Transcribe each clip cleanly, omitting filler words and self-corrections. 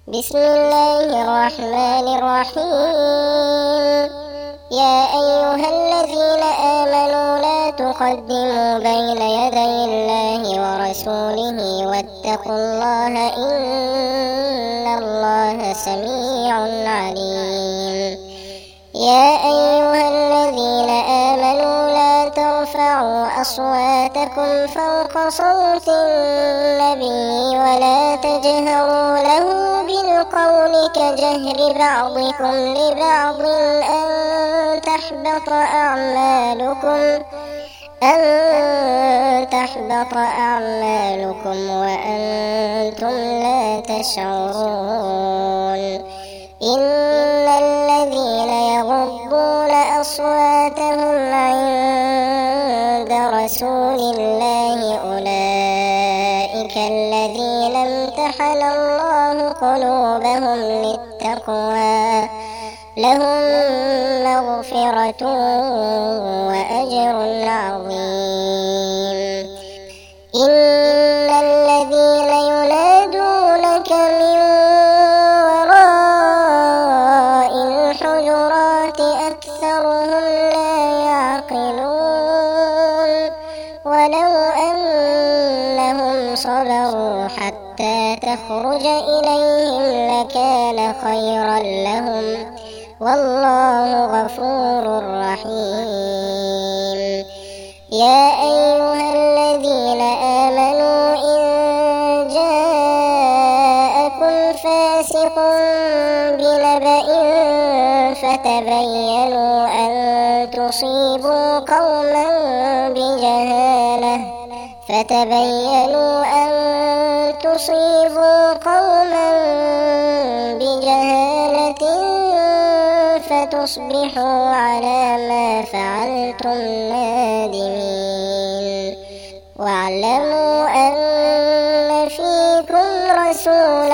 بسم الله الرحمن الرحيم. يا أيها الذين آمنوا لا تقدموا بين يدي الله ورسوله واتقوا الله إن الله سميع عليم. يا أيها الذين آمنوا لا ترفعوا أصواتكم فوق صوت النبي ولا تجهروا له بالقول كجهر بعضكم لبعض أن تحبط أعمالكم وأنتم لا تشعرون. إن الذين يغضون أصواتهم عند رسول الله أولئك الذين امتحن الله قلوبهم للتقوى لهم مغفرة وأجر عظيم. إن الذين ينادونك من وراء الحجرات أكثرهم لا يعقلون. ولو أنهم صبروا حتى تخرج إليهم لكان خيرا لهم والله غفور رحيم. يا أيها الذين آمنوا إن جاءكم فاسق بنبأ فتبينوا أن تصيبوا قوما بجهالة فتصبحوا على ما فعلتم نادمين. واعلموا أن فيكم رسول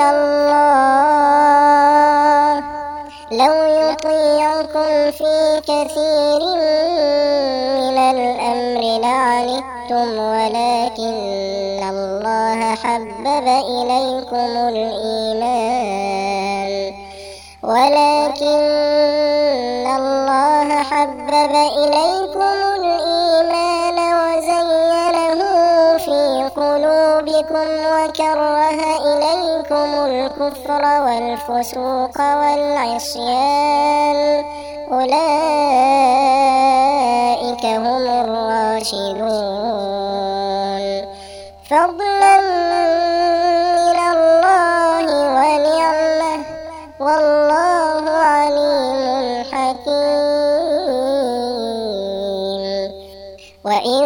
الله لو يطيعكم في كثير من الأمر لعنتم ولكن الله حبب إليكم الإيمان وزينه في قلوبكم وكره إليكم الكفر والفسوق والعصيان أولئك هم الراشدون فضلا من الله ونعمه والله عليم حكيم. وإن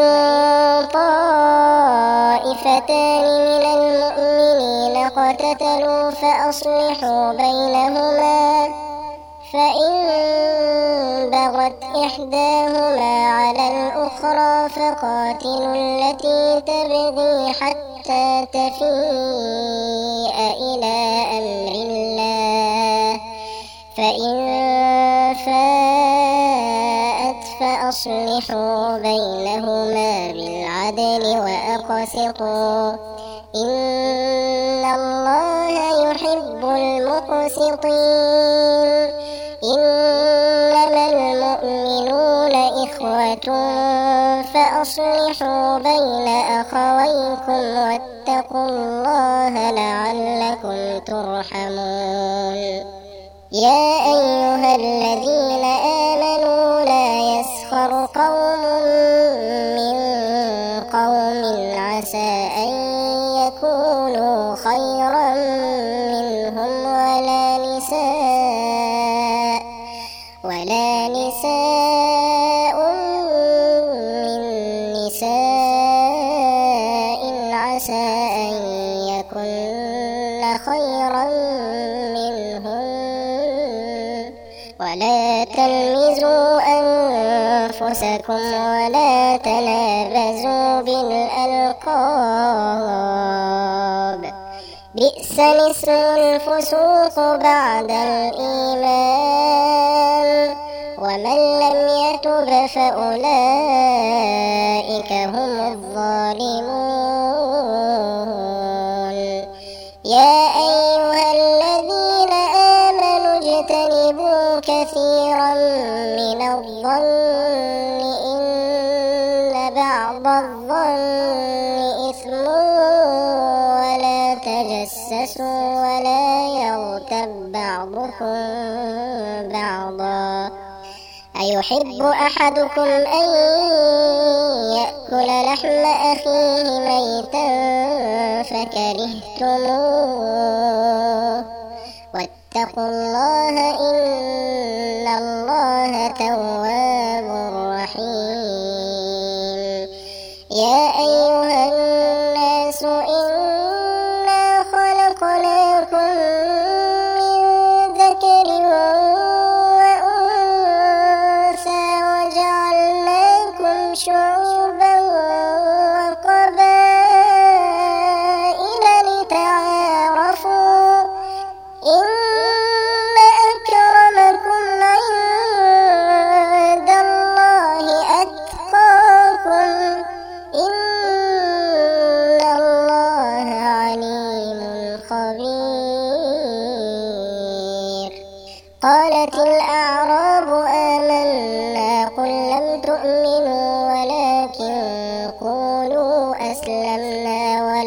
طائفتان من المؤمنين اقتتلوا فأصلحوا بينهما فإن بغت إحداهما على الأخرى فقاتلوا التي تبغي حتى تفيء إلى أمر الله فإن فاءت فأصلحوا بينهما بالعدل وأقسطوا إن الله يحب المقسطين. إنما المؤمنون إخوة فأصلحوا بين أخويكم واتقوا الله لعلكم ترحمون. يا أيها الذين آمنوا لا يسخر قوم من قوم عسى أن يكونوا خيرا منهم ولا نساء من نساء عسى أن يكن خيرا منهم. ولا تلمزوا أنفسكم ولا تنابزوا بالألقاب بئس الاسم الفسوق بعد الإيمان ومن لم يتب فأولئك هم الظالمون. يا أيها الذين ولا يغتب بعضكم بعضا أيحب أحدكم أن يأكل لحم أخيه ميتا فكرهتموه واتقوا الله إن الله تواب رحيم يا أيها الناس إنا خلقناكم من ذكر وأنثى وجعلناكم شعوبا وقبائل لتعارفوا إن أكرمكم عند الله أتقاكم إن الله عليم خبير قالت الأعراب آمنا قل لم تؤمنوا ولكن قولوا أسلمنا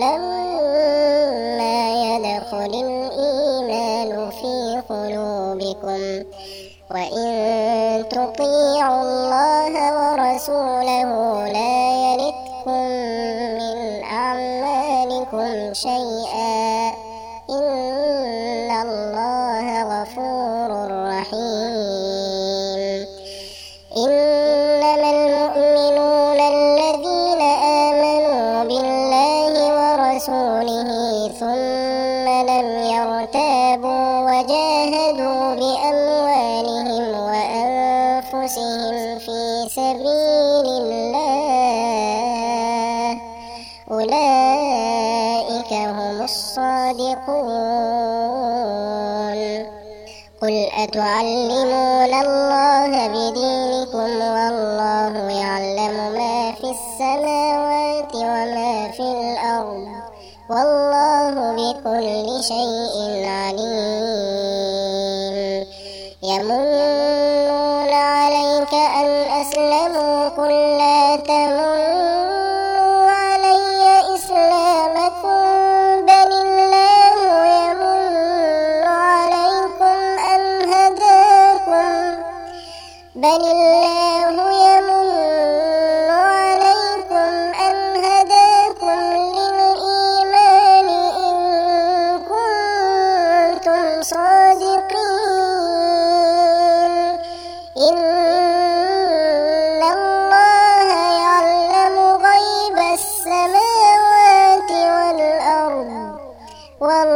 ولما يدخل الإيمان في قلوبكم وإن تطيعوا الله ورسوله لا يلتكم من أعمالكم شيئا إن الله غفور رحيم إنما المؤمنون الذين آمنوا بالله ورسوله ثم لم يرتابوا وجاهدوا بأموالهم وأنفسهم في سبيل الله أولئك هم الصادقون قل أتعلمون الله بدينكم والله يعلم ما في السماوات وما في الأرض والله بكل شيء عليم يمنون عليك أن أسلموا قل لا تمنوا علي إسلامكم بل الله يمن عليكم أن هداكم للإيمان إن كنتم صادقين إن الله يعلم غيب السماوات والأرض